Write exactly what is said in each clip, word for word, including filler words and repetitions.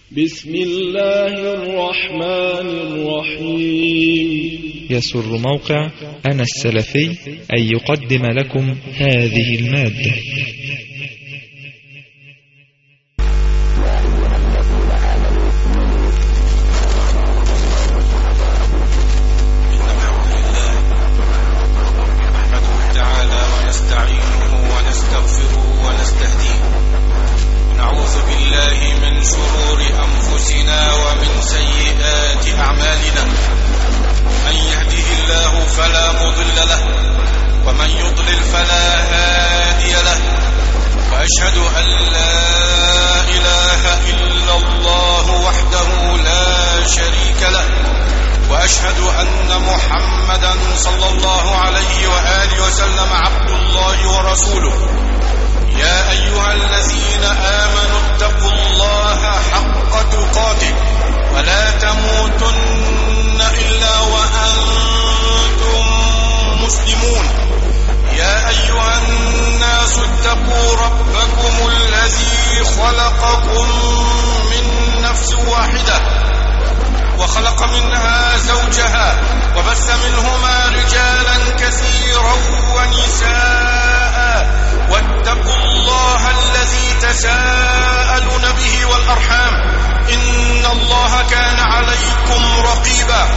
بسم الله الرحمن الرحيم. يسر موقع أنا السلفي أن يقدم لكم هذه المادة. فلا مضل له ومن يضلل فلا هادي له، وأشهد أن لا إله إلا الله وحده لا شريك له، وأشهد أن محمدا صلى الله عليه وآله وسلم عبد الله ورسوله. يا أيها الذين آمنوا اتقوا الله حق تقاته ولا تموتن إلا وأنتم مسلمون. يا أيها الناس اتقوا ربكم الذي خلقكم من نفس واحدة وخلق منها زوجها وبث منهما رجالا كثيرا ونساء، واتقوا الله الذي تساءلون به والأرحام إن الله كان عليكم رقيبا.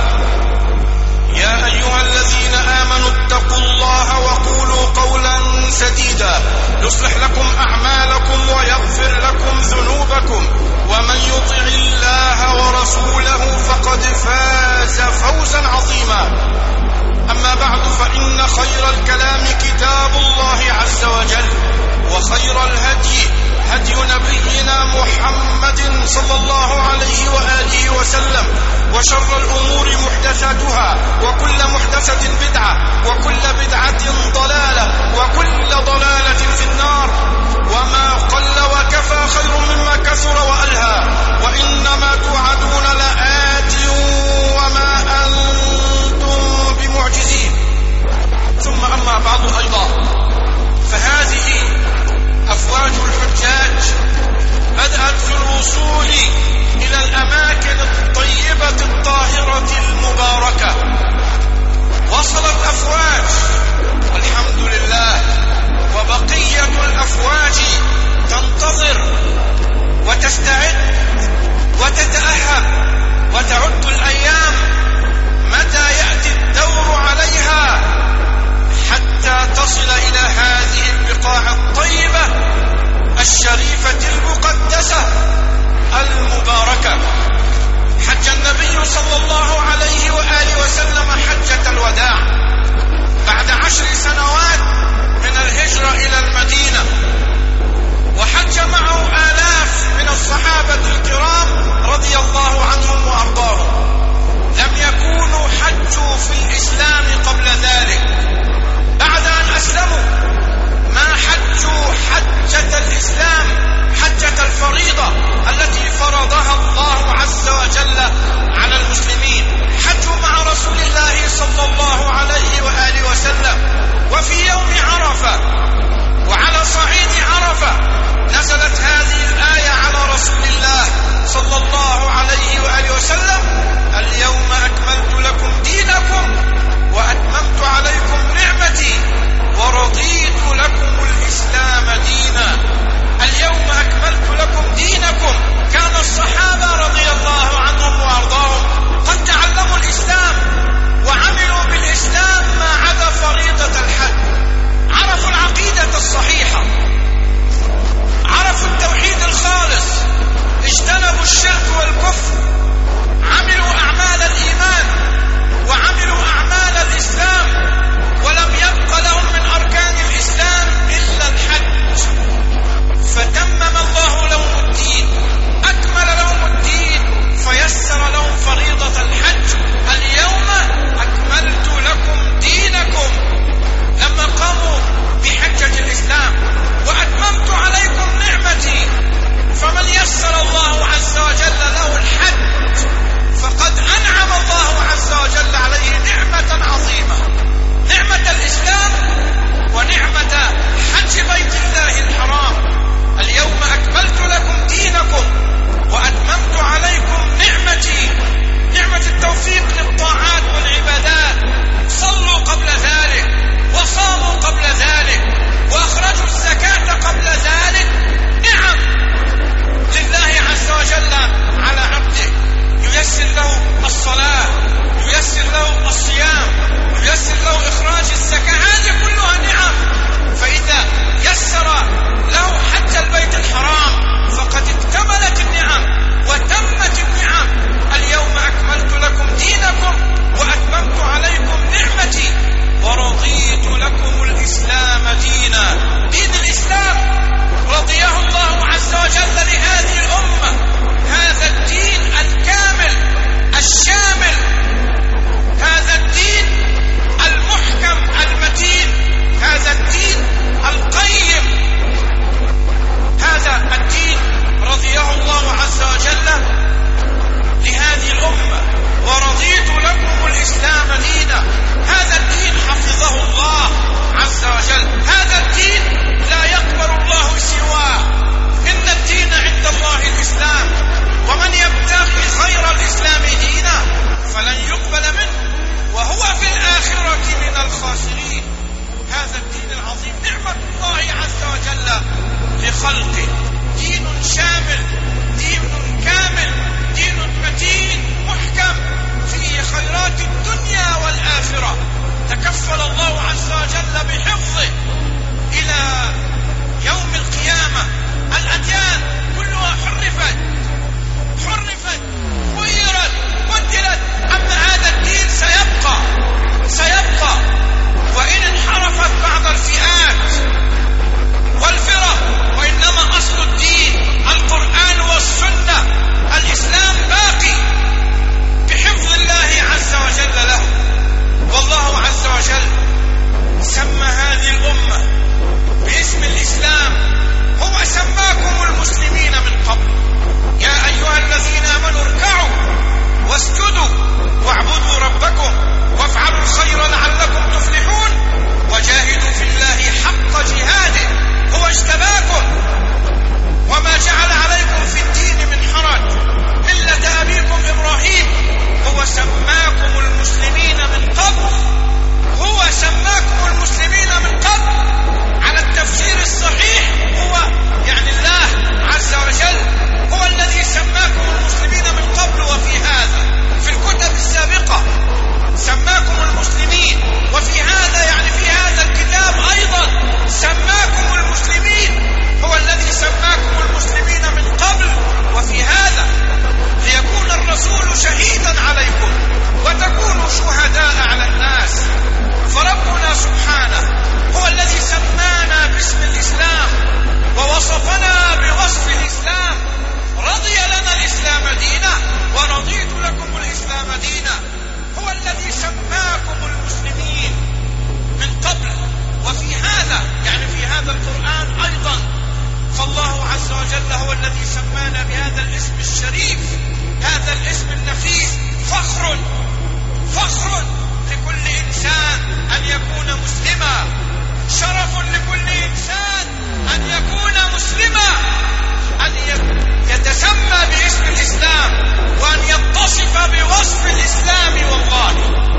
يا أيها الذين آمنوا اتقوا الله وقولوا قولا سديدا يصلح لكم أعمالكم ويغفر لكم ذنوبكم، ومن يطع الله ورسوله فقد فاز فوزا عظيما. أما بعد، فإن خير الكلام كتاب الله عز وجل، وخير الهدي هدي نبينا محمد صلى الله عليه وآله وسلم، وشر الأمور محدثاتها، وكل محدثة بدعة، وكل بدعة ضلالة، وكل ضلالة في النار. وما قل وكفى خير مما كثر وألهى، وإنما توعدون لآت وما أنتم بمعجزين. ثم أما بعد أيضا، فهذه أفواج الحجاج بدأت في الوصول إلى الأماكن الطيبة الطاهرة المباركة. وصلت أفواج والحمد لله، وبقية الأفواج تنتظر وتستعد وتتأهب وتعد الأيام متى يأتي الدور عليها حتى تصل إلى هذه البقاع الطيبة الشريفة المقدسة المباركة. حج النبي صلى الله عليه وآله وسلم حجة الوداع بعد عشر سنوات من الهجرة إلى المدينة، وحج معه آلاف من الصحابة الكرام رضي الله عنهم وأرضاهم. لم يكونوا حجوا في الإسلام قبل ذلك، بعد أن أسلموا ما حجوا حجة الإسلام، حجة الفريضة التي فرضها الله عز وجل على المسلمين. حجوا مع رسول الله صلى الله عليه وآله وسلم، وفي يوم عرفة وعلى صعيد عرفة نزلت هذه الآية على رسول الله صلى الله عليه وآله وسلم: اليوم أكملت لكم دينكم المدينة هو الذي سماكم المسلمين من قبل وفي هذا، يعني في هذا القرآن أيضا. فالله عز وجل هو الذي سمانا بهذا الاسم الشريف، هذا الاسم النفيس. فخر فخر لكل إنسان أن يكون مسلما، شرف لكل إنسان أن يكون مسلما، أن يتسمى باسم الإسلام وأن يتصف بوصف الإسلام. والله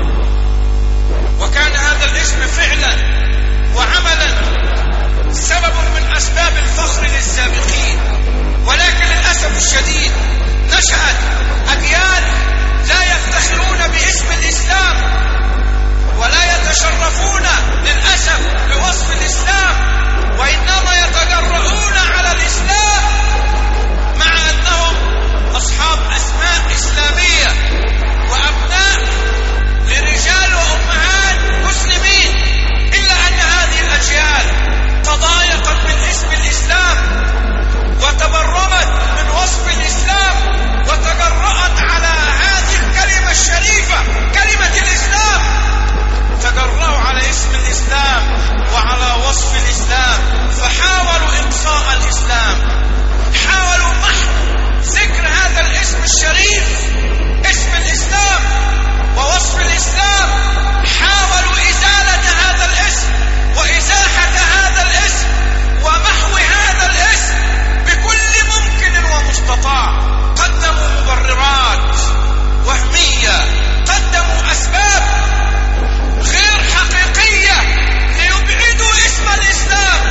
وكان هذا الاسم فعلا وعملا سبب من أسباب الفخر للسابقين، ولكن للأسف الشديد نشأت أجيال لا يفتخرون باسم الإسلام ولا يتشرفون للأسف بوصف الإسلام، وإنما يتجرؤون على الإسلام مع أنهم أصحاب أسماء إسلامية وأبناء لرجال وأمهات مسلمين، إلا أن هذه الأجيال تضايقت من اسم الإسلام وتبرمت من وصف الإسلام وتجرأت على هذه الكلمة الشريفة كلمة الإسلام، تجرأوا على اسم الإسلام وعلى وصف الإسلام، فحاولوا إنصاء الإسلام، حاولوا محو ذكر هذا الاسم الشريف اسم الإسلام ووصف الإسلام، حاولوا إزالة هذا الاسم وإزاحة هذا الاسم ومحو هذا الاسم بكل ممكن ومستطاع. قدموا مبررات وهمية، قدموا أسباب غير حقيقية ليبعدوا اسم الإسلام،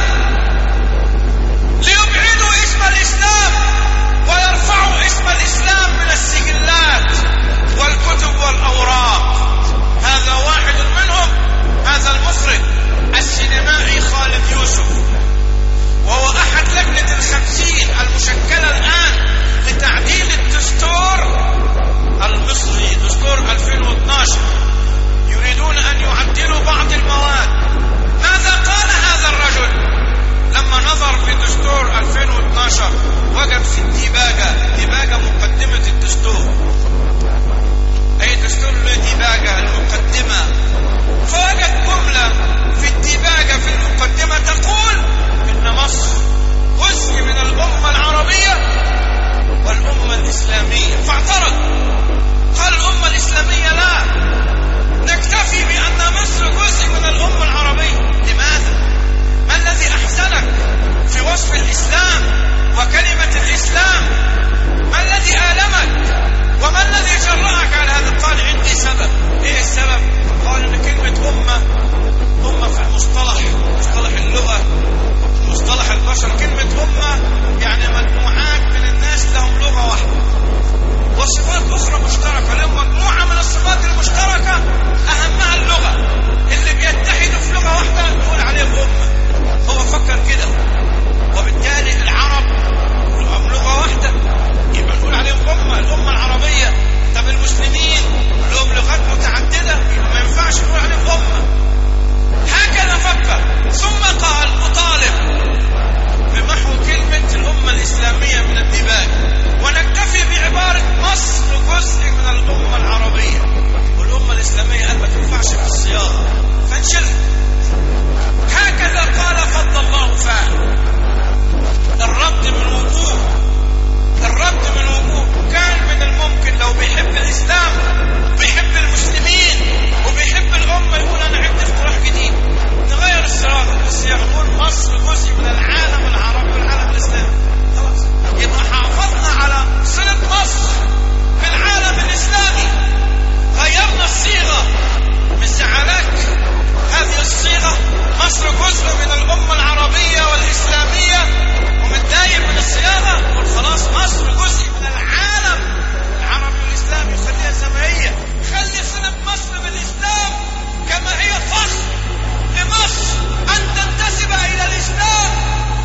ليبعدوا اسم الإسلام ويرفعوا اسم الإسلام من السجلات والكتب والأوراق. هذا واحد منهم، هذا المخرج السينمائي خالد يوسف، وهو أحد لجنة الخمسين المشكلة الآن لتعديل الدستور المصري، دستور ألفين واثناشر. يريدون أن يعدلوا بعض المواد. ماذا قال هذا الرجل لما نظر في دستور ألفين واثناشر؟ وجد في الديباجة، الديباجة مقدمة الدستور، أي دستور له ديباجة المقدمة، فوجد جملة في الديباجة في المقدمة تقول إن مصر جزء من الأمة العربية والأمة الإسلامية، فاعترض، قال الأمة الإسلامية لا، نكتفي بأن مصر جزء من الأمة العربية. لماذا؟ ما الذي أحزنك في وصف الإسلام وكلمة الإسلام؟ ما الذي آلمك وما الذي جرأك على هذا؟ قال عندي سبب. إيه السبب؟ قال إن كلمة أمة، أمة في المصطلح، مصطلح اللغة، مصطلح البشر، كلمة أمة يعني مجموعات من الناس لهم لغة واحدة وصفات أخرى مشتركة، لهم مجموعة من الصفات المشتركة أهمها اللغة، اللي بيتحدوا في لغة واحدة نقول عليهم أمة. هو فكر كده، وبالتالي العرب لهم لغة واحدة يبقى نقول عليهم أمة، الأمة العربية. طب المسلمين لهم لغات متعددة يبقى ما ينفعش نقول عليهم أمة. هكذا فكر، ثم قال مطالب بمحو كلمة الأمة الإسلامية من الديباج، ونكتفي بعبارة مصر جزء من الأمة العربية، والأمة الإسلامية قال ما تنفعش في الصياغة فانشلها. هكذا قال فضل الله فعل. الرد من وجوه، الرد من وجوه. كان من الممكن لو بيحب الإسلام، بيحب المسلمين وبيحب الأمة، يقول أنا عندي اقتراح جديد، نغير الصياغة، بس يقول مصر جزء من العالم العربي والعالم الإسلامي. خلاص يبقى حافظنا على صلة مصر بالعالم الإسلامي. غيرنا الصيغة، مش زعلك هذه الصيغة مصر جزء من الأمة العربية والإسلامية ومتضايق من الصياغة، قل خلاص مصر جزء من العالم العربي والإسلامي، خليها زي ما هي، خلي صلة مصر بالإسلام كما هي. فخر لمصر أن تنتسب إلى الإسلام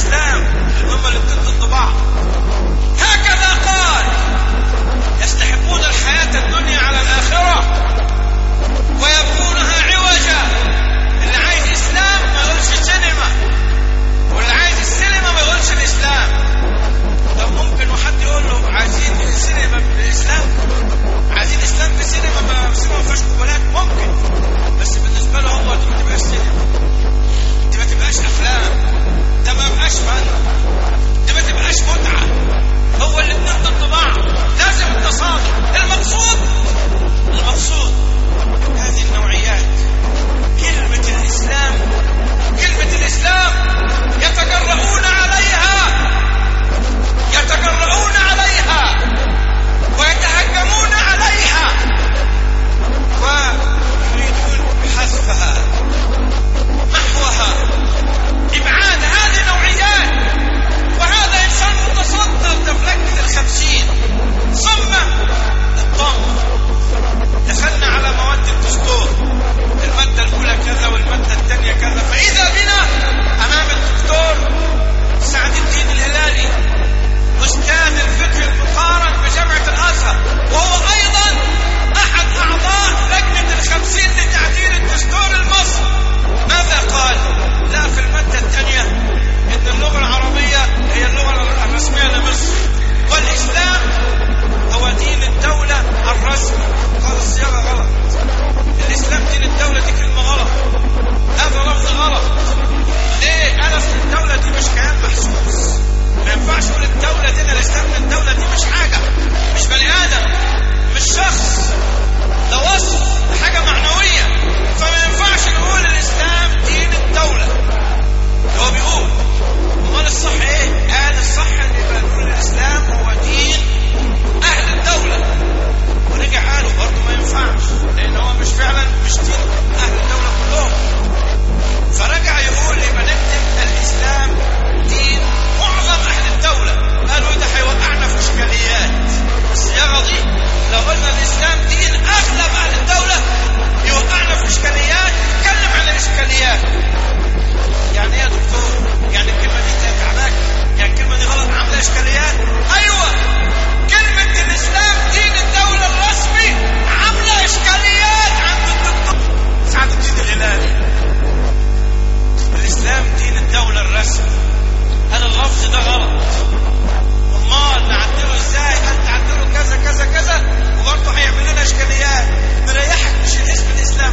الإسلام، هما الاثنين ضد بعض. هكذا قال: يستحبون الحياة الدنيا على الآخرة ويبغونها عوجا. اللي عايز إسلام ما يقولش سينما، واللي عايز السينما ما يقولش الإسلام. طب ممكن واحد يقول له عايزين السينما بالإسلام، عايزين إسلام بالسينما، ما السينما ما فيهاش قبلات؟ ممكن، بس بالنسبة له هو دي ما تبقاش سينما، دي ما تبقاش أفلام، ده ما يبقاش فن، دي ما تبقاش متعة. هو الاثنين ضد بعض، لازم التصادم. المقصود المقصود هذه النوعيات. كلمة الإسلام كلمة الإسلام يتجرؤون عليها يتجرؤون عليها ويتهجمون عليها ويريدون حذفها، محوها، إبعاد هذه النوعيات. وهذا إنسان متصدر دفلكة الخمسين، صمم الضم. دخلنا على مواد الدستور، المادة الأولى كذا والمادة الثانية كذا، فإذا بنا أمام الدكتور سعد الدين الهلالي أستاذ الفقه المقارن بجامعة الأزهر، وهو أيضا أحد أعضاء لجنة الخمسين لتعديل الدستور المصري. ماذا قال؟ لا، في المادة الثانية إن اللغة العربية هي اللغة الرسمية لمصر، والإسلام هو دين الدولة الرسمي. قال الصياغة غلط، الإسلام دين الدولة دي كلمة غلط، هذا لفظ غلط. ليه؟ أنا أصل الدولة دي مش كيان محسوس، ما ينفعش أقول الدولة دي، الإسلام الدولة دي مش حاجة، مش بني آدم، مش شخص، ده وصف، ده حاجة معنوية. فما ينفعش نقول الإسلام دين الدولة. هو بيقول امال الصح ايه؟ قال الصح ان يبقى نقول الاسلام هو دين اهل الدوله. ورجع قالوا برضه ما ينفعش، لان هو مش فعلا مش دين اهل الدوله كلهم. فرجع يقول يبقى نكتب الاسلام دين معظم اهل الدوله. قالوا ده هيوقعنا في اشكاليات. الصياغه دي لو قلنا الاسلام دين اغلب اهل الدوله يوقعنا في اشكاليات. نتكلم عن الاشكاليات. يعني ايه يا دكتور؟ يعني الكلمة دي تعباك؟ يعني الكلمة دي غلط، عاملة إشكاليات؟ أيوة، كلمة الإسلام دين الدولة الرسمي عاملة إشكاليات عند الدكتور سعد الدين الهلالي. الإسلام دين الدولة الرسمي، هذا اللفظ ده غلط. أمال نعدله إزاي؟ قال تعدله كذا كذا كذا، وبرضه هيعمل لنا إشكاليات. مريحك نشيل اسم الإسلام،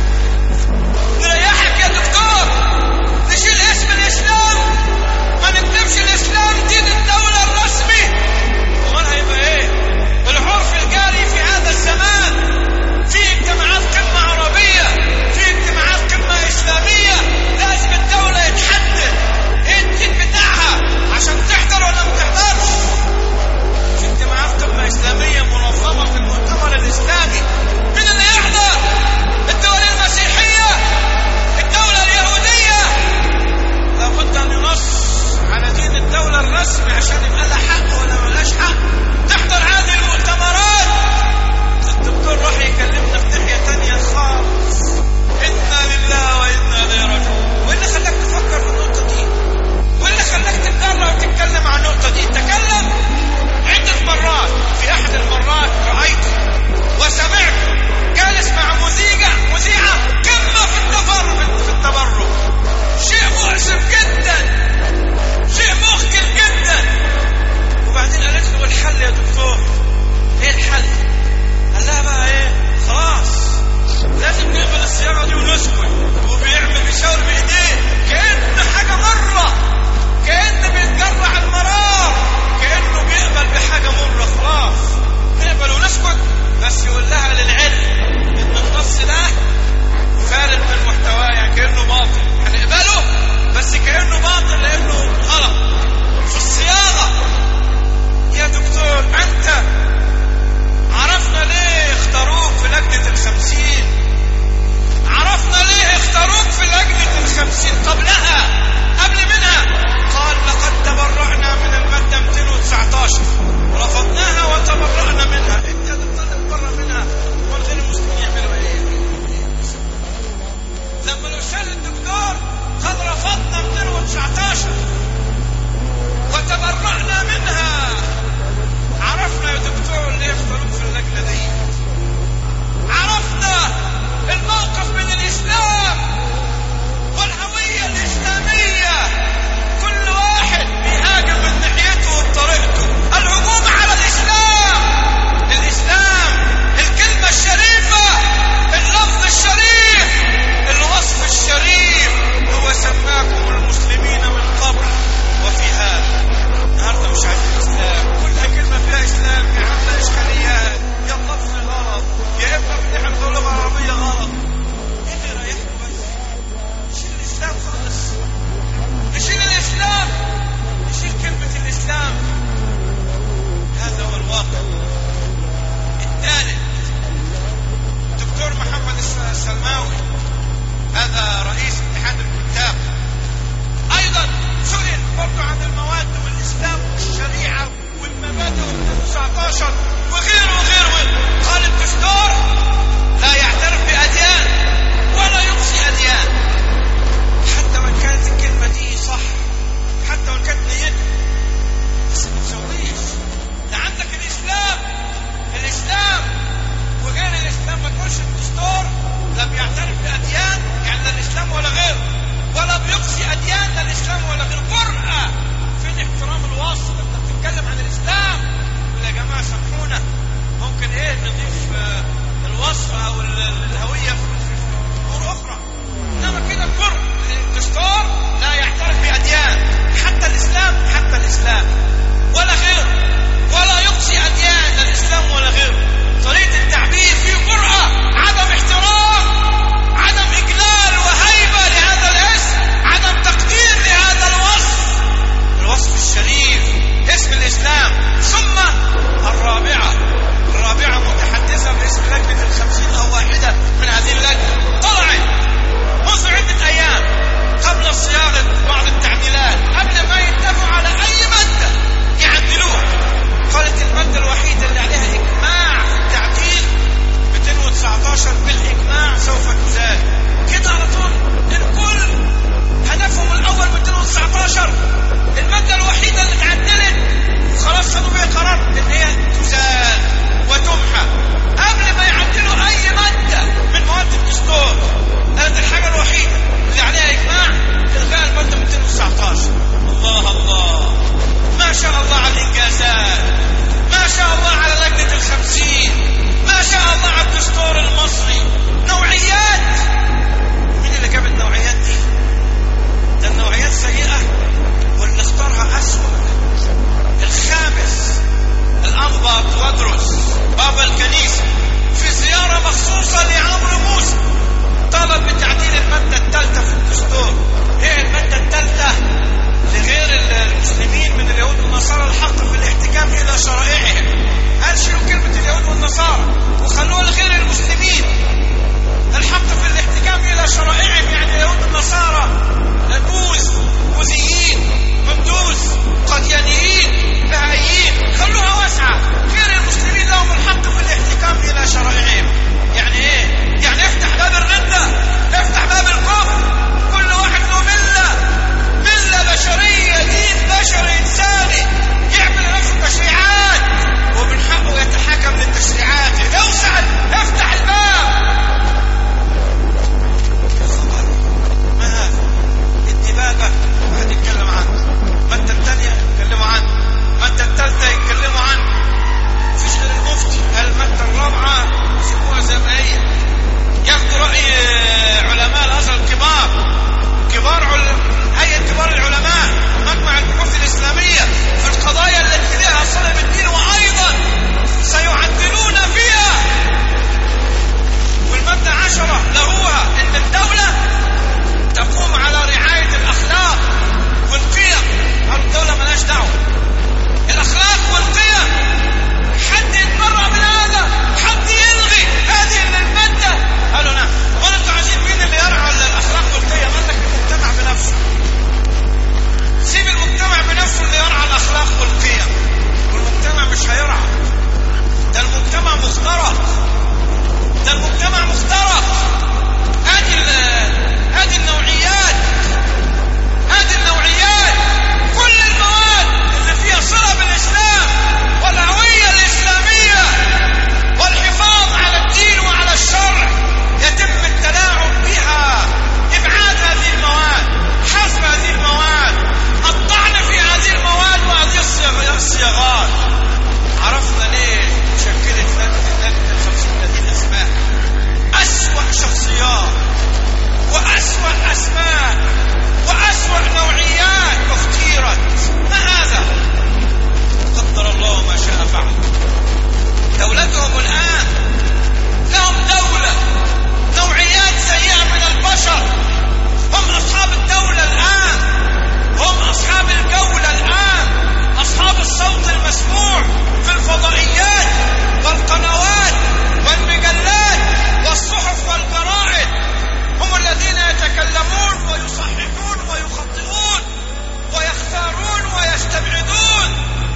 مريحك يا دكتور نشيل اسم الإسلام، ما نكتبش الإسلام دين الدولة الرسمي. امال هيبقى ايه؟ العرف الجاري في هذا الزمان، في اجتماعات قمة عربية، في اجتماعات قمة إسلامية، لازم الدولة يتحدد ايه الدين بتاعها عشان تحضر ولا ما تحضرش. في اجتماعات قمة إسلامية منظمة في المؤتمر الإسلامي، مين اللي يحضر؟ الدول المسيحية، الدولة اليهودية. لابد أن ينص على دين الدولة الرسمي عشان يبقى لها حق ولا ملاش حق تحضر هذه المؤتمرات. الدكتور راح يكلمنا في ناحية تانية خالص. إنا لله وإنا إليه راجعون. وإيه اللي خلاك تفكر في النقطة دي؟ وإيه اللي خلاك تتجرأ وتتكلم عن النقطة دي؟ تكلم عدة مرات. في أحد المرات رأيته وسمعته جالس مع مذيعة مذيعة قمة في التبرج في التبرج. شيء مؤسف جدا، شيء مخجل جدا. الإسلام. ثم الرابعة الرابعة متحدثة باسم لجنة الخمسين أو واحدة من هذه اللجنة، طلعت منذ عدة أيام قبل صياغة بعض التعديلات، قبل ما يتفقوا على أي مادة يعدلوها. قالت المادة الوحيدة اللي عليها إجماع في التعديل مئتين وتسعة عشر بالإجماع سوف تزال. كده على طول الكل هدفهم الأول مئتين وتسعة عشر، المادة الوحيدة اللي اتعدلت وخلاص خدوا بيها قرار إن هي تزال وتمحى قبل ما يعدلوا أي مادة من مواد الدستور. هذه الحاجة الوحيدة اللي عليها إجماع، إلغاء المادة مئتين وتسعة عشر. الله الله، ما شاء الله على الإنجازات، ما شاء الله على لجنة الخمسين، ما شاء الله على الدستور المصري. نوعيات، مين اللي جاب النوعيات دي؟ ده النوعيات سيئة واللي اختارها أسوأ. الخامس الأنباط وادرس بابا الكنيسة في زيارة مخصوصة لعمرو موسى طلب بتعديل المادة الثالثة في الدستور. هي المادة الثالثة لغير المسلمين من اليهود والنصارى الحق في الاحتكام إلى شرائعهم. قال شيلوا كلمة اليهود والنصارى وخلوها لغير المسلمين الحق في الاحتكام إلى شرائعهم، يعني اليهود والنصارى البوذ، بوذيين، مندوس، قديانيين، بهائيين، خلوها واسعة. غير المسلمين لهم الحق في الاحتكام إلى شرائعهم. يعني ايه؟ يعني افتح باب الردة، افتح باب الكفر. كل واحد له ملة، ملة بشرية، دين بشري إنساني، يعمل نفسه تشريعات ومن حقه يتحكم للتشريعات. اوسع، افتح الباب. ما هذا؟ الدبابة واحد يتكلم عنه، المادة الثانية يتكلموا عنه، المادة الثالثة يتكلموا عنه. فيش غير المفتي. المادة الرابعة يسيبوها زي ما هي، ياخدوا رأي علماء الأزهر الكبار، كبار علم هيئة كبار العلماء، مجمع البحوث الإسلامية في القضايا التي لها صلة بالدين، وأيضا سيعدلون فيها. والمادة عشرة لغوها إن الدولة تقوم على رعاية الأخلاق والقيم. قالوا الدولة ملاش دعوة، الأخلاق والقيم. حد يتبرع من هذا، حد يلغي هذه المادة. قالوا نعم. قالوا انتوا عايزين مين اللي يرعى الأخلاق والقيم؟ قال لك المجتمع بنفسه. سيب المجتمع بنفسه اللي يرعى الأخلاق والقيم، والمجتمع مش هيرعى. ده المجتمع مخترق، ده المجتمع مخترق. هذه هذه النوعيات، هذه النوعيات كل المواد اللي فيها صلة بالإسلام والهوية الإسلامية والحفاظ على الدين وعلى الشرع يتم التلاعب بها. إبعاد هذه المواد، حذف هذه المواد، الطعن في هذه المواد وهذه الصياغات. عرفنا ليه شكلت لجنة الخمسين هذه الأسماء. أسوأ شخصيات وأسوأ أسماء وأسوأ نوعيات اختيرت. ما هذا؟ قدر الله ما شاء فعل. دولتهم الآن لهم دولة، نوعيات سيئة من البشر. هم أصحاب الدولة الآن، هم أصحاب الجولة الآن، أصحاب الصوت المسموع في الفضائيات والقنوات والمجلات والصحف والجرائد. هم الذين يتكلمون ويصححون ويخطئون ويختارون ويستبعدون.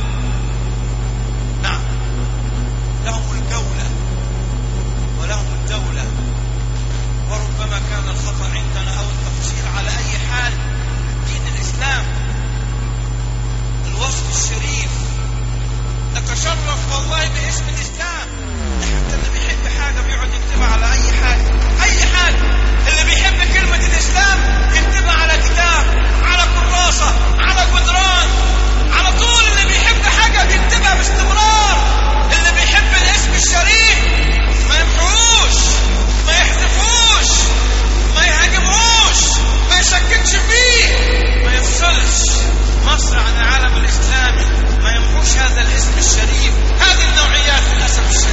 نعم، لهم الجولة ولهم الدولة. وربما كان الخطأ عندنا أو التقصير على أي حال دين الإسلام، الوفد الشريف. نتشرف والله باسم الإسلام. حتى اللي بيحب حاجة بيقعد يكتبها على أي حاجة، أي حاجة. اللي بيحب كلمة الإسلام يكتبها على كتاب، على كراسة، على جدران، على طول. اللي بيحب حاجة بيكتبها باستمرار. اللي بيحب الاسم الشريف ما يمحوش، ما يحذفوش، ما يهاجموش، ما يشككش فيه، ما يفصلش مصر عن العالم الإسلامي، ما يمحوش هذا الاسم الشريف. هذه النوعيات للأسف الشديد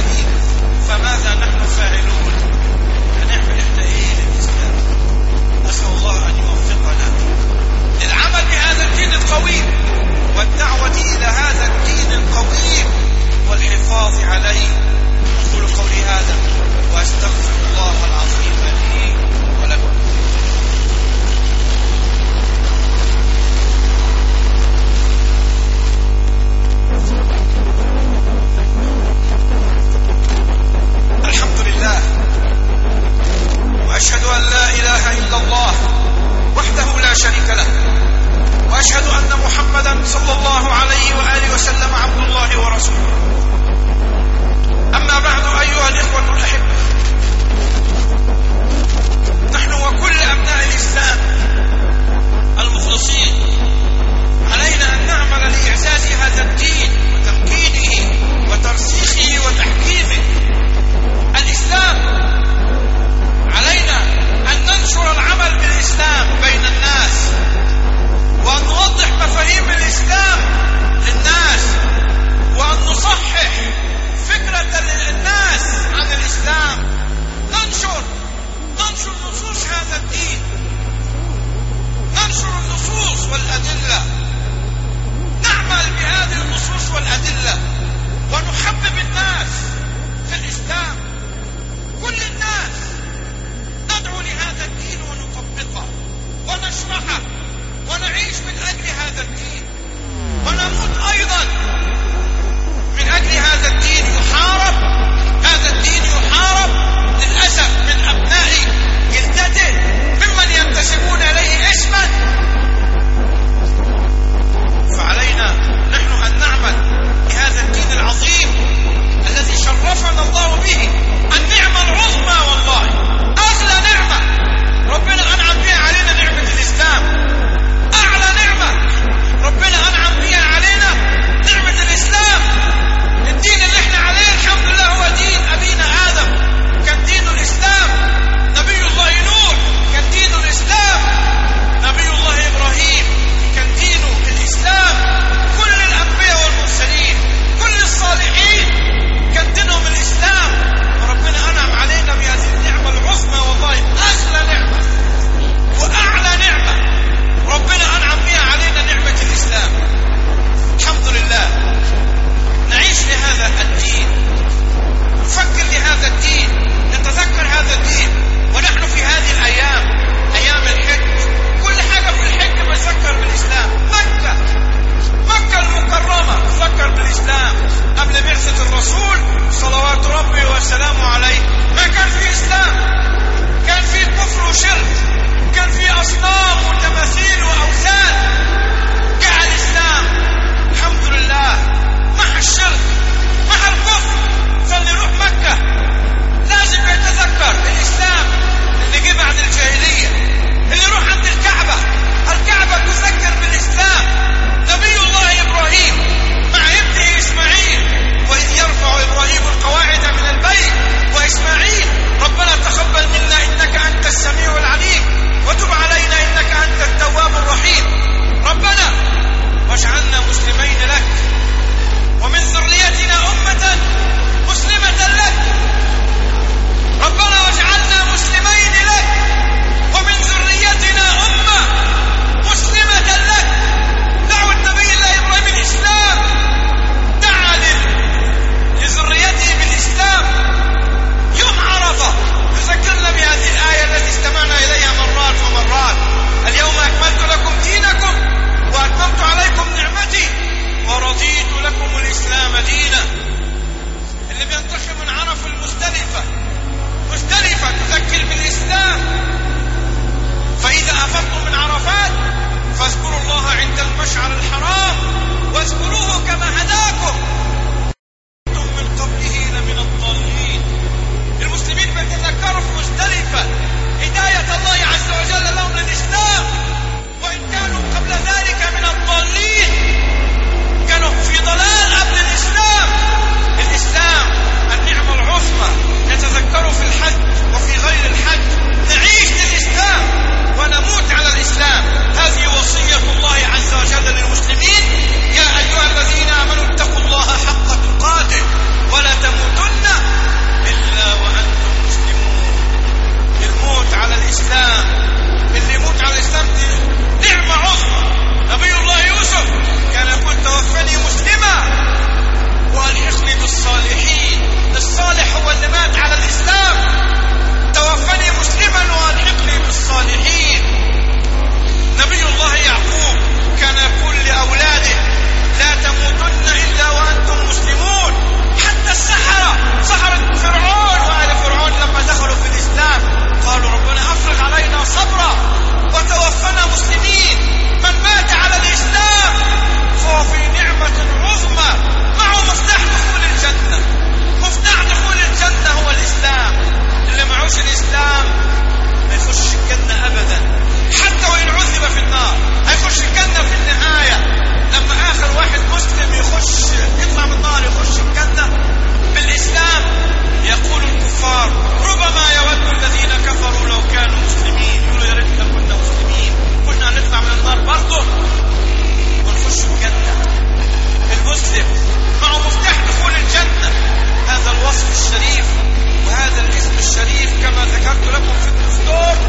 واذكروه كما هداكم كنتم من قبله لمن الضالين. المسلمين بيتذكروا في مزدلفة هداية الله عز وجل لهم للإسلام، وإن كانوا قبل ذلك من الضالين، كانوا في ضلال قبل الإسلام. الإسلام النعمة العظمى، نتذكره في الحج وفي غير الحج، نعيش للإسلام ونموت على الإسلام. هذه وصية الله عز وجل للمسلمين: يا أيها الذين آمنوا اتقوا الله حق تقاته ولا تموتن إلا وأنتم مسلمون. الموت على الإسلام، اللي يموت على الإسلام دي نعمة عظمى. نبي الله يوسف كان يقول: توفني مسلما والحقني بالصالحين. الصالح هو اللي مات على الإسلام. توفني مسلما والحقني بالصالحين. نبي الله يعقوب كان يقول لأولاده: لا تموتن إلا وأنتم مسلمون. حتى السحرة، سحرة فرعون وآل فرعون لما دخلوا في الإسلام قالوا: ربنا أفرغ علينا صبرا وتوفنا مسلمين. من مات على الإسلام فهو في نعمة عظمى، معه مفتاح دخول الجنة. مفتاح دخول الجنة هو الإسلام. اللي معوش الإسلام ما يخش الجنة أبدا، حتى وإن عذب في النار هيخش الجنة في النهاية. لما آخر واحد مسلم يخش يطلع من النار يخش الجنة بالإسلام، يقول الكفار: ربما يود الذين كفروا لو كانوا مسلمين. يقولوا: يا ريتنا كنا مسلمين، كنا نطلع من النار برضه ونخش الجنة. المسلم معه مفتاح دخول الجنة. هذا الوصف الشريف وهذا الاسم الشريف كما ذكرت لكم في الدستور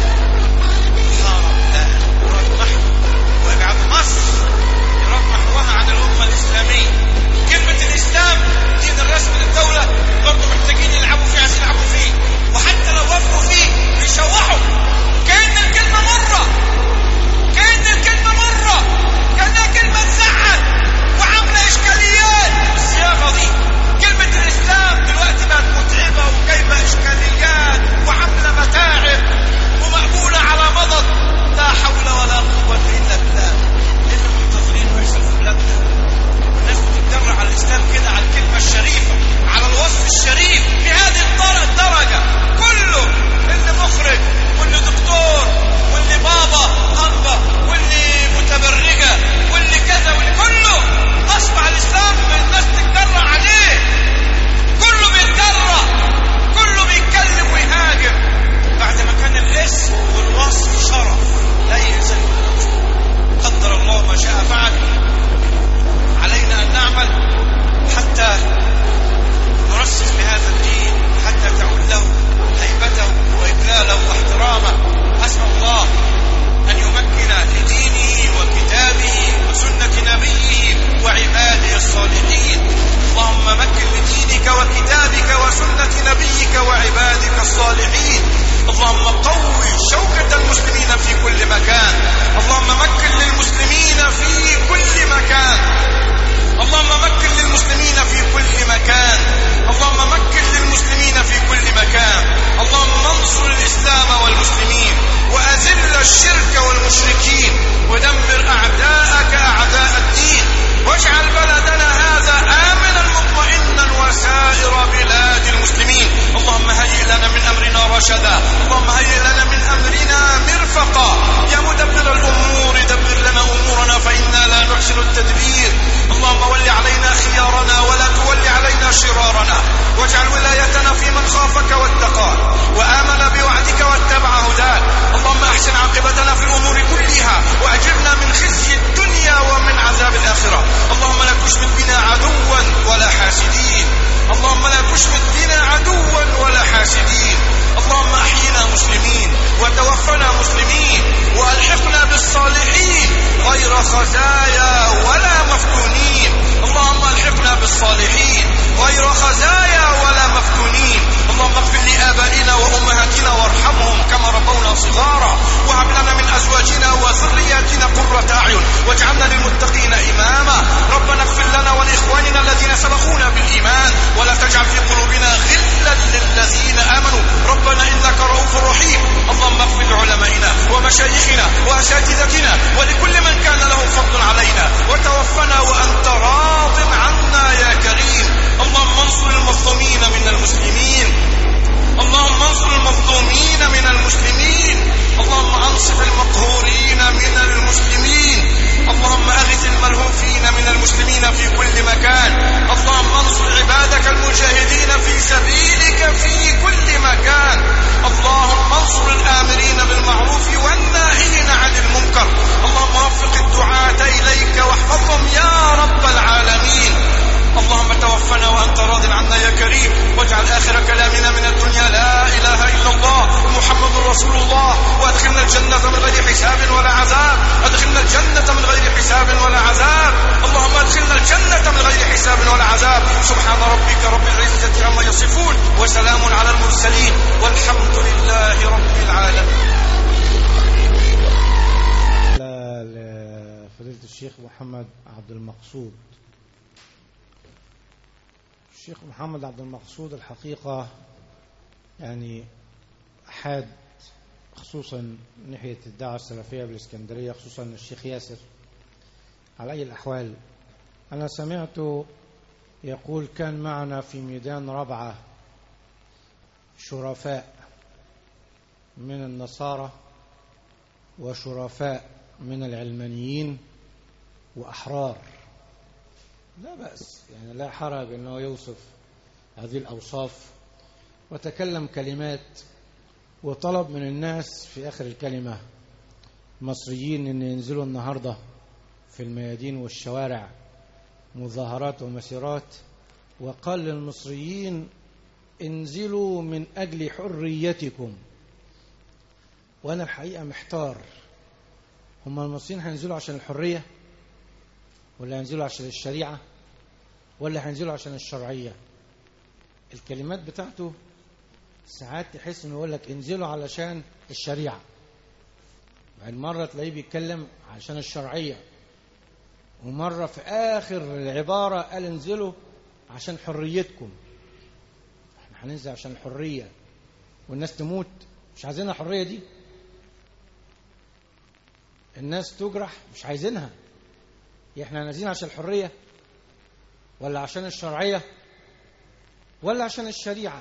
يراد محو ويجعل مصر يراد محوها عن الأمة الإسلامية. كلمة الإسلام دين الرسم للدولة برضو محتاجين يلعبوا فيه، عايزين يلعبوا فيه، وحتى لو وقفوا فيه بيشوحوا كأن الكلمة مرة، كأن الكلمة مرة، كأنها كلمة تزعل وعاملة إشكاليات. الصياغة دي كلمة الإسلام دلوقتي بقت متعبة وجايبة إشكاليات وعاملة متاعب ومقبولة على مضض. لا حول ولا قوة إلا بالله. اللي منتظرين ويحصل في بلادنا والناس بتتجرع على الإسلام كده، على الكلمة الشريفة، على الوصف الشريف في هذه الدرجة. كله اللي مخرج واللي دكتور واللي بابا أنبا واللي متبرجة واللي كذا واللي كله أصبح الإسلام الناس تتجرع عليه. كله بيتجرع، كله بيتكلم ويهاجم بعد ما كان الاسم والوصف شرف لأي إنسان. قدر الله ما شاء فعل. علينا أن نعمل حتى نرسخ بهذا الدين، حتى تعود له هيبته وإجلاله واحترامه. أسأل الله أن يمكن لدينه وكتابه وسنة نبيه وعباده الصالحين. اللهم مكن لدينك وكتابك وسنة نبيك وعبادك الصالحين. اللهم قوي شوكة المسلمين في كل مكان. اللهم مكن للمسلمين في كل مكان. اللهم مكن للمسلمين في كل مكان. اللهم مكن للمسلمين في كل مكان. اللهم انصر الإسلام والمسلمين وأذل الشرك والمشركين ودمر أعداءك أعداء الدين، واجعل بلدنا هذا آمنا مطمئنا وسائر بلاد المسلمين. اللهم هيئ لنا من أمرنا رشدا. اللهم هيئ لنا من أمرنا مرفقا. يا مدبر الأمور دبر لنا أمورنا فإنا لا نحسن التدبير. اللهم ول علينا خيارنا ولا تول علينا شرارنا، واجعل ولايتنا في من خافك واتقاك وآمن بوعدك واتبع هداك. اللهم احسن عاقبتنا في الأمور كلها وأجرنا من خزي الدنيا ومن عذاب الآخرة. اللهم لا تشمت بنا عدوا ولا حاسدين. اللهم لا تشمت بنا عدوا ولا حاسدين. اللهم احينا مسلمين وتوفنا مسلمين والحقنا بالصالحين غير خزايا ولا مفتونين. اللهم الحقنا بالصالحين غير خزايا ولا مفتونين. اللهم اغفر لآبائنا وأمهاتنا وارحمهم كما ربونا صغارا، وهب لنا من أزواجنا وذرياتنا قرة أعين واجعلنا للمتقين إماما. ربنا اغفر لنا ولإخواننا الذين سبقونا بالإيمان ولا تجعل في قلوبنا غلا للذين آمنوا. ربنا إنك رؤوف رحيم. اللهم اغفر بعلمائنا ومشايخنا وأساتذتنا ولكل من كان له فضل علينا، وتوفنا وأنت راض عنا يا كريم. اللهم انصر المظلومين من المسلمين، اللهم انصر المظلومين من المسلمين، اللهم انصف المقهورين من المسلمين، اللهم اغث الملهوفين من المسلمين في كل مكان، اللهم انصر عبادك المجاهدين في سبيلك في كل مكان، اللهم انصر الآمرين بالمعروف والناهين عن المنكر، اللهم وفق الدعاة إليك واحفظهم يا رب العالمين. اللهم توفنا وأنت راض عنا يا كريم، واجعل آخر كلامنا من الدنيا لا إله إلا الله محمد رسول الله، وادخلنا الجنة من غير حساب ولا عذاب، ادخلنا الجنة من غير حساب ولا عذاب، اللهم ادخلنا الجنة من غير حساب ولا عذاب. سبحان ربك رب العزة عما يصفون، وسلام على المرسلين، والحمد لله رب العالمين. فضيلة الشيخ محمد عبد المقصود. الشيخ محمد عبد المقصود الحقيقة يعني أحد خصوصا ناحية الدعوة السلفية بالإسكندرية، خصوصا الشيخ ياسر. على أي الأحوال أنا سمعت يقول كان معنا في ميدان ربعة شرفاء من النصارى وشرفاء من العلمانيين وأحرار، لا بأس يعني لا حرج أنه يوصف هذه الأوصاف، وتكلم كلمات وطلب من الناس في آخر الكلمة مصريين أن ينزلوا النهاردة في الميادين والشوارع مظاهرات ومسيرات، وقال للمصريين انزلوا من أجل حريتكم. وأنا الحقيقة محتار، هم المصريين هينزلوا عشان الحرية ولا هينزلوا عشان الشريعة ولا هينزلوا عشان الشرعية؟ الكلمات بتاعته ساعات تحس انه يقول لك انزلوا علشان الشريعة، بعد مرة تلاقيه بيتكلم عشان الشرعية، ومرة في آخر العبارة قال انزلوا عشان حريتكم. احنا هننزل عشان الحرية والناس تموت؟ مش عايزينها الحرية دي، الناس تجرح مش عايزينها. احنا نازلين عشان الحرية ولا عشان الشرعية ولا عشان الشريعة؟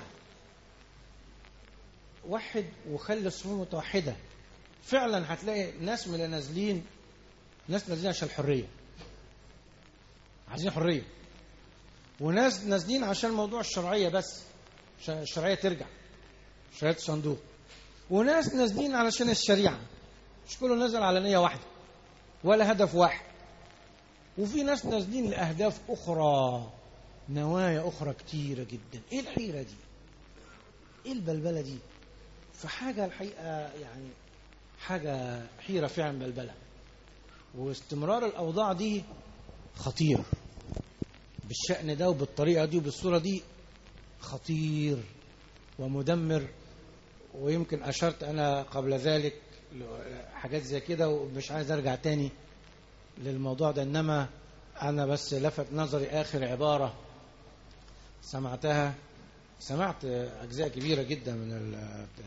وحد وخلي الصفوف متوحدة. فعلا هتلاقي ناس من اللي نازلين ناس نازلين عشان الحرية، عايزين حرية، وناس نازلين عشان موضوع الشرعية بس، عشان الشرعية ترجع شرعية الصندوق، وناس نازلين علشان الشريعة. مش كله نازل على نية واحدة ولا هدف واحد، وفي ناس نازلين لأهداف أخرى، نوايا أخرى كتيرة جدا. إيه الحيرة دي؟ إيه البلبلة دي؟ فحاجة الحقيقة يعني حاجة حيرة فعلا، بلبلة. واستمرار الأوضاع دي خطير بالشأن ده وبالطريقة دي وبالصورة دي، خطير ومدمر. ويمكن أشرت أنا قبل ذلك حاجات زي كده، ومش عايز أرجع تاني للموضوع ده، إنما أنا بس لفت نظري آخر عبارة سمعتها. سمعت أجزاء كبيرة جدا من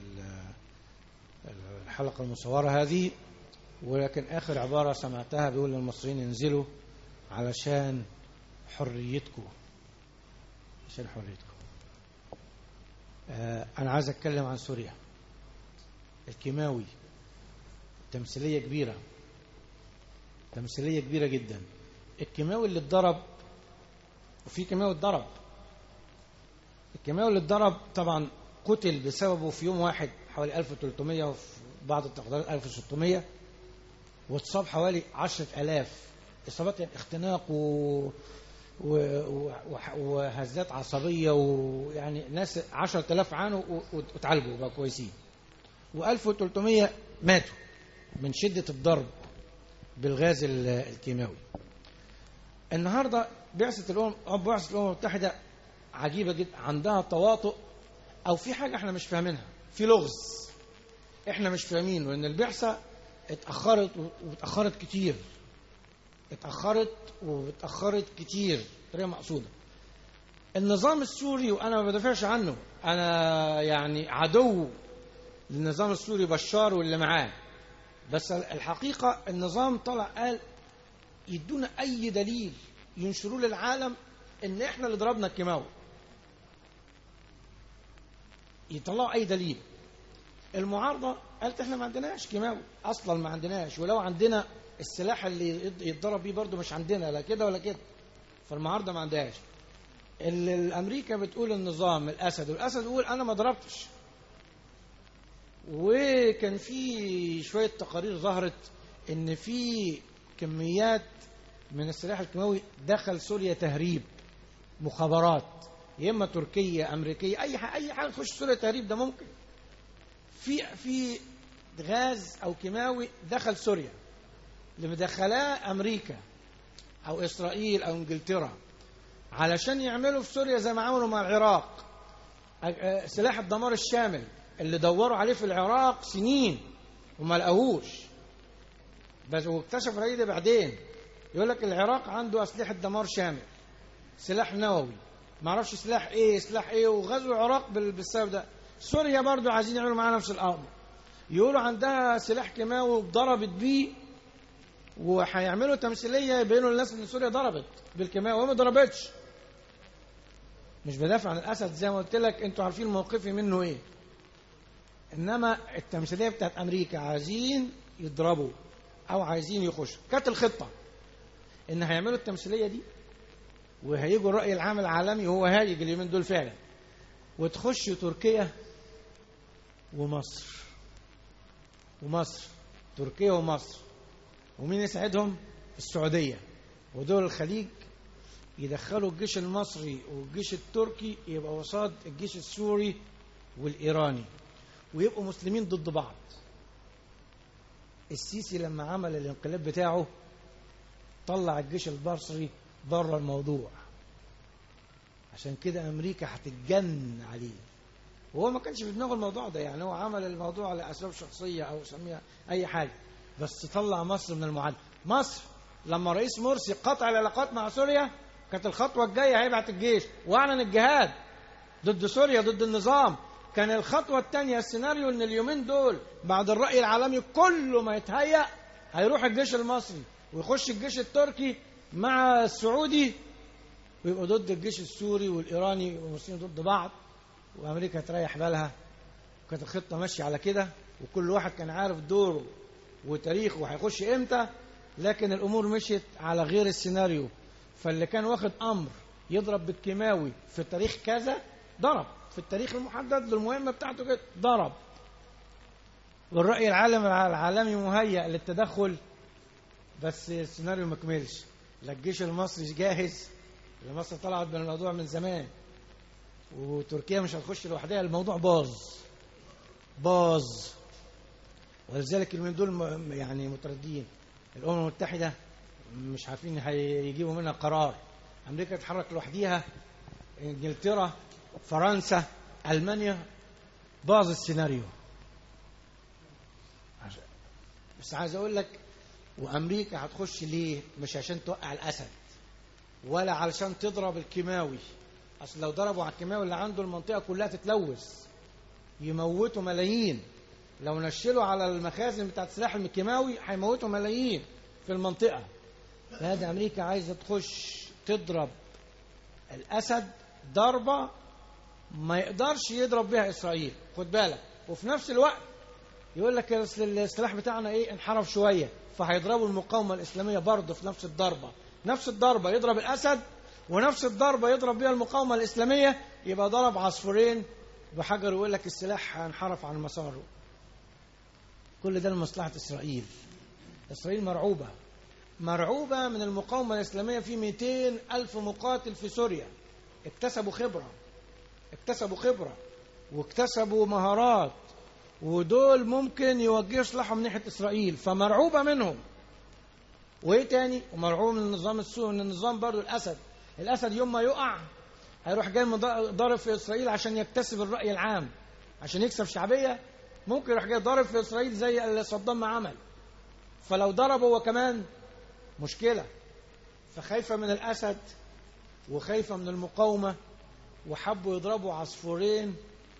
الحلقة المصورة هذه، ولكن آخر عبارة سمعتها بيقول للمصريين انزلوا علشان حريتكم، عشان حريتكم. آه أنا عايز أتكلم عن سوريا. الكيماوي تمثيلية كبيرة، تمثيلية كبيرة جدا. الكيماوي اللي اتضرب، وفي كيماوي اتضرب، الكيماوي اللي اتضرب طبعا قتل بسببه في يوم واحد حوالي ألف وثلاثمائة، وفي بعض التقديرات ألف وستمائة، واتصاب حوالي عشرة آلاف إصابات، يعني اختناق و... و... وهزات عصبية، ويعني ناس عشرة آلاف عانوا وتعالجوا بقى كويسين، وألف وثلاثمائة ماتوا من شدة الضرب بالغاز الكيماوي. النهاردة بعثة الأمم بعثة الأمم المتحدة عجيبة جدا، عندها تواطؤ أو في حاجة احنا مش فاهمينها، في لغز احنا مش فاهمين، وإن البعثة اتأخرت واتأخرت كتير، اتأخرت واتأخرت كتير بطريقة مقصودة. النظام السوري، وأنا ما بدافعش عنه، أنا يعني عدو للنظام السوري بشار واللي معاه. بس الحقيقة النظام طلع قال يدونا أي دليل ينشروه للعالم إن إحنا اللي ضربنا الكيماوي، يطلعوا أي دليل. المعارضة قالت إحنا ما عندناش كيماوي أصلا، ما عندناش، ولو عندنا السلاح اللي يتضرب بيه برضه مش عندنا، لا كده ولا كده. فالمعارضة ما عندهاش. الأمريكا بتقول النظام الأسد، والأسد يقول أنا ما ضربتش. وكان في شوية تقارير ظهرت إن في كميات من السلاح الكيماوي دخل سوريا تهريب، مخابرات يا اما تركيه امريكيه اي حاجه اي حاجه تخش سوريا تهريب، ده ممكن. في في غاز او كيماوي دخل سوريا اللي مدخلاه امريكا او اسرائيل او انجلترا علشان يعملوا في سوريا زي ما عملوا مع العراق سلاح الدمار الشامل اللي دوروا عليه في العراق سنين وما لقوهوش، بس واكتشف الرأي ده بعدين. يقول لك العراق عنده أسلحة دمار شامل، سلاح نووي، ما اعرفش سلاح ايه سلاح ايه، وغزوا العراق بالسبب ده. سوريا برضو عايزين يعملوا معانا نفس الامر، يقولوا عندها سلاح كيماوي ضربت بيه وهيعملوا تمثيليه يبينوا للناس ان سوريا ضربت بالكيماوي وما ضربتش. مش بدافع عن الاسد زي ما قلت لك، انتوا عارفين موقفي منه ايه. انما التمثيليه بتاعت امريكا عايزين يضربوا او عايزين يخشوا. كانت الخطه ان هيعملوا التمثيليه دي وهيجوا الرأي العام العالمي، وهو هايج اليومين دول فعلا، وتخش تركيا ومصر ومصر تركيا ومصر، ومين يساعدهم؟ السعودية ودول الخليج، يدخلوا الجيش المصري والجيش التركي يبقى وسط الجيش السوري والإيراني، ويبقوا مسلمين ضد بعض. السيسي لما عمل الانقلاب بتاعه طلع الجيش المصري بره الموضوع، عشان كده امريكا هتتجن عليه. وهو ما كانش في دماغه الموضوع ده، يعني هو عمل الموضوع لاسباب شخصيه او سميها اي حاجه، بس طلع مصر من المعادله. مصر لما رئيس مرسي قطع العلاقات مع سوريا كانت الخطوه الجايه هيبعت الجيش واعلن الجهاد ضد سوريا ضد النظام. كان الخطوه الثانيه السيناريو ان اليومين دول بعد الراي العالمي كله ما يتهيأ هيروح الجيش المصري ويخش الجيش التركي مع السعودي ويبقوا ضد الجيش السوري والإيراني والمسلمين ضد بعض، وأمريكا تريح بالها. كانت الخطة ماشية على كده، وكل واحد كان عارف دوره وتاريخه وهيخش إمتى، لكن الأمور مشيت على غير السيناريو. فاللي كان واخد أمر يضرب بالكيماوي في التاريخ كذا ضرب في التاريخ المحدد للمهمة بتاعته كده ضرب. والرأي العالم العالمي مهيأ للتدخل، بس السيناريو ما كملش. لا الجيش المصري جاهز، مصر طلعت من الموضوع من زمان، وتركيا مش هتخش لوحدها، الموضوع باظ باظ. ولذلك اليومين دول يعني مترددين. الأمم المتحدة مش عارفين هيجيبوا منها قرار. أمريكا تتحرك لوحديها، إنجلترا، فرنسا، ألمانيا، باظ السيناريو. بس عايز أقول لك، وأمريكا هتخش ليه؟ مش عشان توقع الأسد ولا علشان تضرب الكيماوي. أصل لو ضربوا على الكيماوي اللي عنده المنطقة كلها تتلوث، يموتوا ملايين. لو نشلوا على المخازن بتاعت السلاح الكيماوي هيموتوا ملايين في المنطقة. هذا أمريكا عايزة تخش تضرب الأسد ضربة ما يقدرش يضرب بها إسرائيل، خد بالك. وفي نفس الوقت يقول لك السلاح بتاعنا إيه انحرف شوية، فهيضربوا المقاومة الإسلامية برضه في نفس الضربة. نفس الضربة يضرب الأسد ونفس الضربة يضرب بها المقاومة الإسلامية، يبقى ضرب عصفورين بحجر. يقول لك السلاح انحرف عن مساره. كل ده لمصلحة إسرائيل. إسرائيل مرعوبة مرعوبة من المقاومة الإسلامية. في مئتين ألف مقاتل في سوريا، اكتسبوا خبرة اكتسبوا خبرة واكتسبوا مهارات، ودول ممكن يوجهوا سلاحهم ناحية إسرائيل، فمرعوبة منهم. وايه تاني؟ ومرعوب من النظام السوري، من النظام برضو الاسد. الاسد يوم ما يقع هيروح جاي ضارب في اسرائيل عشان يكتسب الراي العام، عشان يكسب شعبيه. ممكن يروح جاي ضارب في اسرائيل زي اللي صدام ما عمل، فلو ضرب هو كمان مشكله. فخايفه من الاسد وخايفه من المقاومه، وحبوا يضربوا عصفورين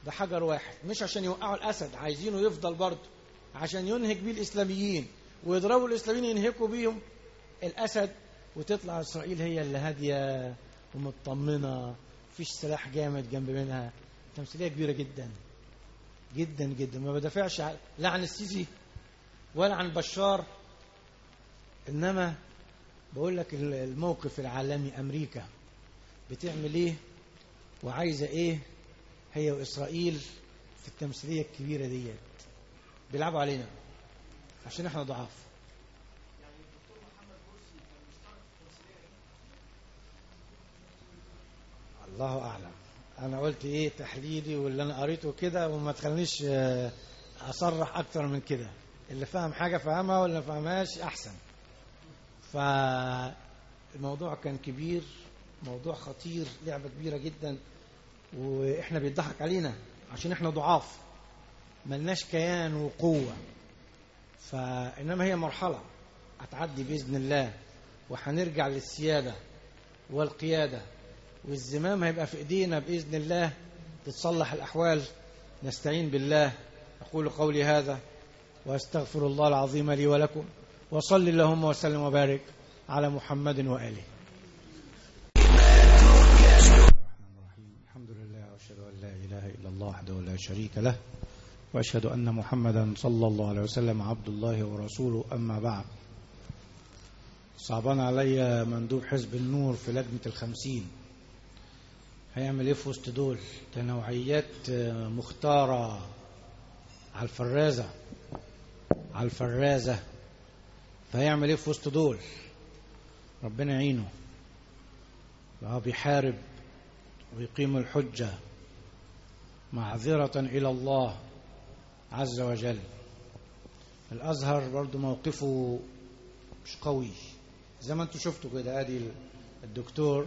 ده حجر واحد، مش عشان يوقعوا الأسد، عايزينه يفضل برضه عشان ينهك بيه الإسلاميين ويضربوا الإسلاميين ينهكوا بيهم الأسد، وتطلع إسرائيل هي اللي هادية ومطمنة، مفيش سلاح جامد جنب منها. تمثيلية كبيرة جدا جدا جدا. ما بدافعش لا عن السيسي ولا عن بشار، إنما بقول لك الموقف العالمي، أمريكا بتعمل إيه وعايزة إيه هي وإسرائيل في التمثيلية الكبيرة ديت. بيلعبوا علينا عشان احنا ضعاف. الله أعلم. أنا قلت إيه تحليلي واللي أنا قريته كده، وما تخلينيش أصرح أكتر من كده. اللي فاهم حاجة فهمها واللي ما فهمهاش أحسن. فالموضوع كان كبير، موضوع خطير، لعبة كبيرة جدا، وإحنا بيضحك علينا عشان إحنا ضعاف، ملناش كيان وقوة. فإنما هي مرحلة هتعدي بإذن الله، وهنرجع للسيادة والقيادة، والزمام هيبقى في إيدينا بإذن الله، تتصلح الأحوال. نستعين بالله. أقول قولي هذا وأستغفر الله العظيم لي ولكم، وصل اللهم وسلم وبارك على محمد وآله. الحمد لله، وأشهد أن لا إله إلا الله وحده لا شريك له، وأشهد أن محمدا صلى الله عليه وسلم عبد الله ورسوله. أما بعد، صعبان علي مندوب حزب النور في لجنة الخمسين، هيعمل ايه في وسط دول؟ ده نوعيات مختارة على الفرازة على الفرازة فهيعمل ايه في وسط دول؟ ربنا يعينه. وهو بيحارب ويقيم الحجة معذرة إلى الله عز وجل. الأزهر برضو موقفه مش قوي زي ما انتوا شفتوا كده. ادي الدكتور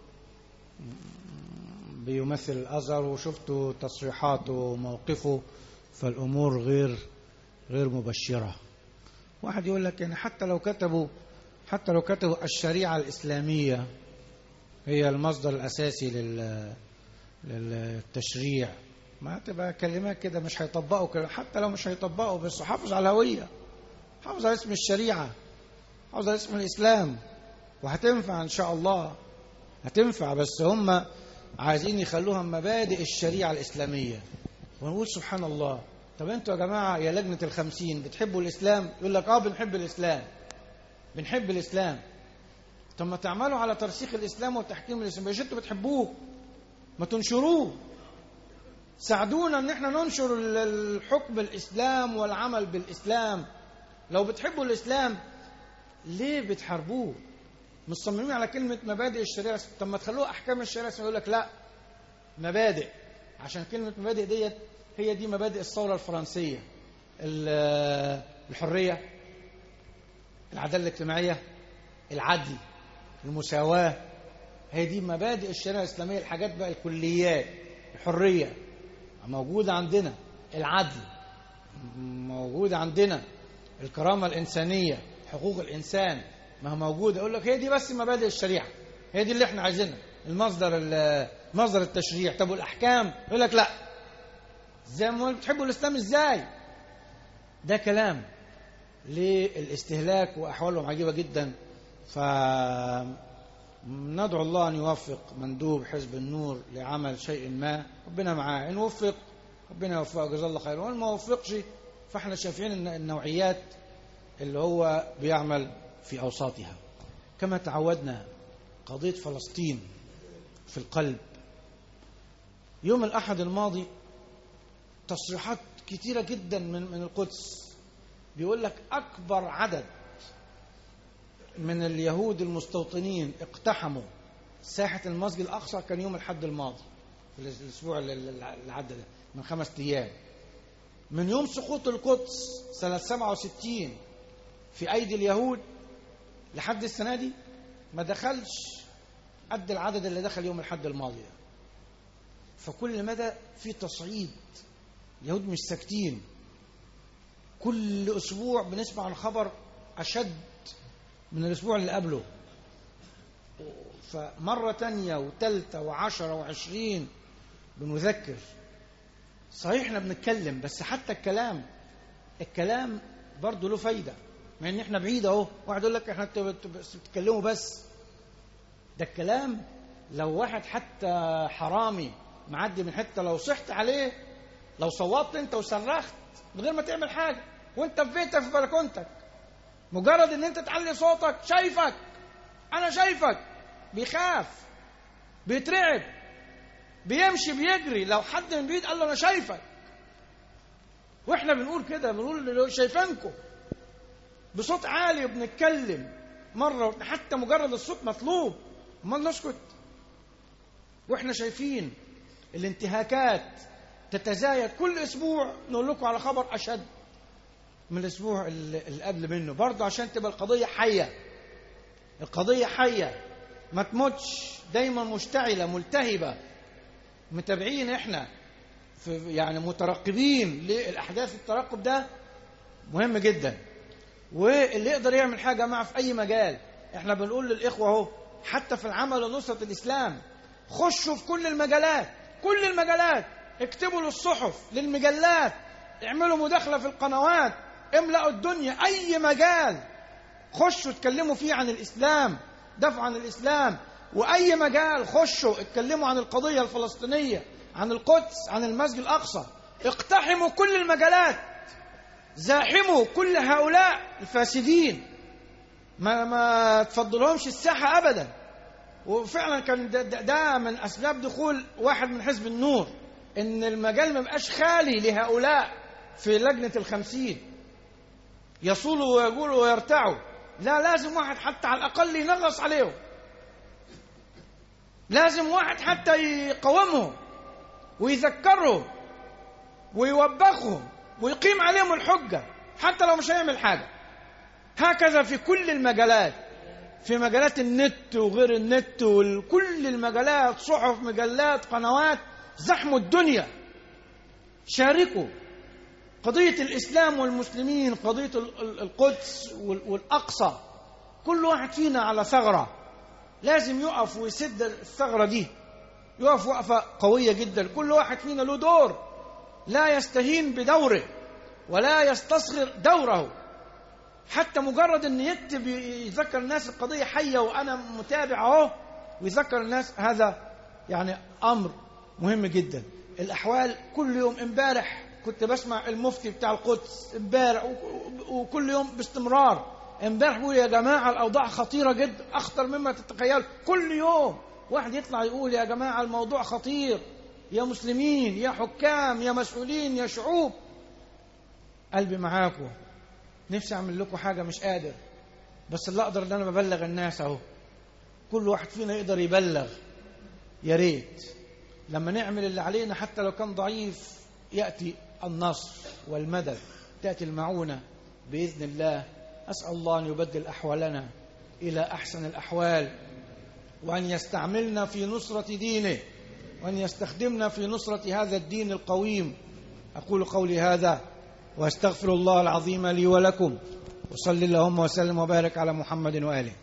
بيمثل الأزهر، وشفتوا تصريحاته وموقفه، فالأمور غير غير مبشرة. واحد يقول لك يعني حتى لو كتبوا حتى لو كتبوا الشريعة الإسلامية هي المصدر الأساسي لل للتشريع، ما تبقى كلمات كده مش هيطبقوا كده. حتى لو مش هيطبقوا، بس حافظ على الهوية، حافظ على اسم الشريعة، حافظ على اسم الإسلام، وهتنفع إن شاء الله، هتنفع. بس هم عايزين يخلوها مبادئ الشريعة الإسلامية. ونقول سبحان الله، طب انتوا يا جماعة يا لجنة الخمسين بتحبوا الإسلام؟ يقول لك اه بنحب الإسلام بنحب الإسلام. طب ما تعملوا على ترسيخ الإسلام وتحكيم الإسلام، مش انتوا بتحبوه؟ ما تنشروه، ساعدونا ان احنا ننشر الحكم الإسلام والعمل بالإسلام. لو بتحبوا الإسلام ليه بتحاربوه؟ مصممين على كلمة مبادئ الشريعة. طب ما تخلوه أحكام الشريعة. يقول لك لا، مبادئ، عشان كلمة مبادئ ديت هي دي مبادئ الثورة الفرنسية: الحرية، العدالة الاجتماعية، العدل، المساواة. هي دي مبادئ الشريعة الإسلامية. الحاجات بقى الكليات: الحرية موجودة عندنا، العدل موجودة عندنا، الكرامة الإنسانية، حقوق الإنسان ما هو موجودة. أقول لك هي دي بس مبادئ الشريعة، هي دي اللي احنا عايزينها، المصدر مصدر التشريع. طب والأحكام؟ يقول لك لا، زي ما بتحبوا الإسلام ازاي؟ ده كلام للاستهلاك، وأحوالهم عجيبة جدا. فندعو الله أن يوفق مندوب حزب النور لعمل شيء ما، ربنا معاه. إن وفق ربنا يوفقه، جزاه الله خير. وإن ما وفقش فاحنا شايفين ان النوعيات اللي هو بيعمل في أوساطها. كما تعودنا، قضية فلسطين في القلب. يوم الأحد الماضي تصريحات كتيرة جدا من من القدس، بيقول لك أكبر عدد من اليهود المستوطنين اقتحموا ساحة المسجد الأقصى كان يوم الأحد الماضي، في الأسبوع اللي عدى ده من خمس أيام. من يوم سقوط القدس سنة سبعة وستين في أيدي اليهود لحد السنة دي ما دخلش قد العدد اللي دخل يوم الأحد الماضي ده. فكل مدى في تصعيد، اليهود مش ساكتين. كل أسبوع بنسمع عن خبر أشد من الأسبوع اللي قبله. فمرة تانية وتالتة وعشرة وعشرين بنذكر صحيح احنا بنتكلم، بس حتى الكلام الكلام برضه له فايدة، مع ان احنا بعيد اهو. واحد يقول لك احنا بتتكلموا بس، ده الكلام لو واحد حتى حرامي معدي من حتة لو صحت عليه، لو صوتت انت وصرخت من غير ما تعمل حاجة وانت في بيتك في بلكونتك، مجرد ان انت تعلي صوتك، شايفك انا شايفك، بيخاف بيترعب بيمشي بيجري لو حد من بعيد قال له انا شايفك. واحنا بنقول كده، بنقول شايفينكم بصوت عالي وبنتكلم مرة، حتى مجرد الصوت مطلوب، امال نسكت؟ واحنا شايفين الانتهاكات تتزايد كل اسبوع. نقول لكم على خبر اشد من الاسبوع اللي قبل منه، برضه عشان تبقى القضية حية. القضية حية ما تموتش، دايما مشتعلة ملتهبة. متابعين احنا في يعني مترقبين للأحداث. الترقب ده مهم جدا، واللي يقدر يعمل حاجة معه في أي مجال. احنا بنقول للإخوة اهو، حتى في العمل لنصرة الإسلام، خشوا في كل المجالات، كل المجالات، اكتبوا للصحف للمجلات، اعملوا مداخلة في القنوات، املأوا الدنيا. أي مجال خشوا اتكلموا فيه عن الإسلام، دفعوا عن الإسلام. وأي مجال خشوا اتكلموا عن القضية الفلسطينية، عن القدس، عن المسجد الأقصى. اقتحموا كل المجالات، زاحموا كل هؤلاء الفاسدين، ما ما تفضلهمش الساحة أبدا. وفعلا كان ده, ده من أسباب دخول واحد من حزب النور، إن المجال ما بقاش خالي لهؤلاء في لجنة الخمسين يصولوا ويقولوا ويرتعوا. لا، لازم واحد حتى على الأقل ينغص عليهم، لازم واحد حتى يقومهم ويذكرهم ويوبخهم ويقيم عليهم الحجة، حتى لو مش هيعمل حاجة. هكذا في كل المجالات، في مجالات النت وغير النت وكل المجالات، صحف، مجلات، قنوات، زحموا الدنيا. شاركوا قضية الإسلام والمسلمين، قضية القدس والأقصى. كل واحد فينا على ثغرة لازم يقف ويسد الثغرة دي، يقف وقفة قوية جدا. كل واحد فينا له دور، لا يستهين بدوره ولا يستصغر دوره. حتى مجرد ان يكتب يذكر الناس القضية حية وانا متابع اهو، ويذكر الناس، هذا يعني امر مهم جدا. الاحوال كل يوم، امبارح كنت بسمع المفتي بتاع القدس امبارح، وكل يوم باستمرار. امبارح بيقول يا جماعة الاوضاع خطيرة جدا، اخطر مما تتخيل. كل يوم واحد يطلع يقول يا جماعة الموضوع خطير، يا مسلمين، يا حكام، يا مسؤولين، يا شعوب. قلبي معاكم، نفسي اعمل لكم حاجة مش قادر، بس اللي اقدر ان انا ببلغ الناس اهو. كل واحد فينا يقدر يبلغ، يا ريت لما نعمل اللي علينا حتى لو كان ضعيف يأتي النصر والمدد، تأتي المعونة بإذن الله. أسأل الله أن يبدل أحوالنا إلى أحسن الأحوال، وأن يستعملنا في نصرة دينه، وأن يستخدمنا في نصرة هذا الدين القويم. أقول قولي هذا وأستغفر الله العظيم لي ولكم، وصلي اللهم وسلم وبارك على محمد وآله.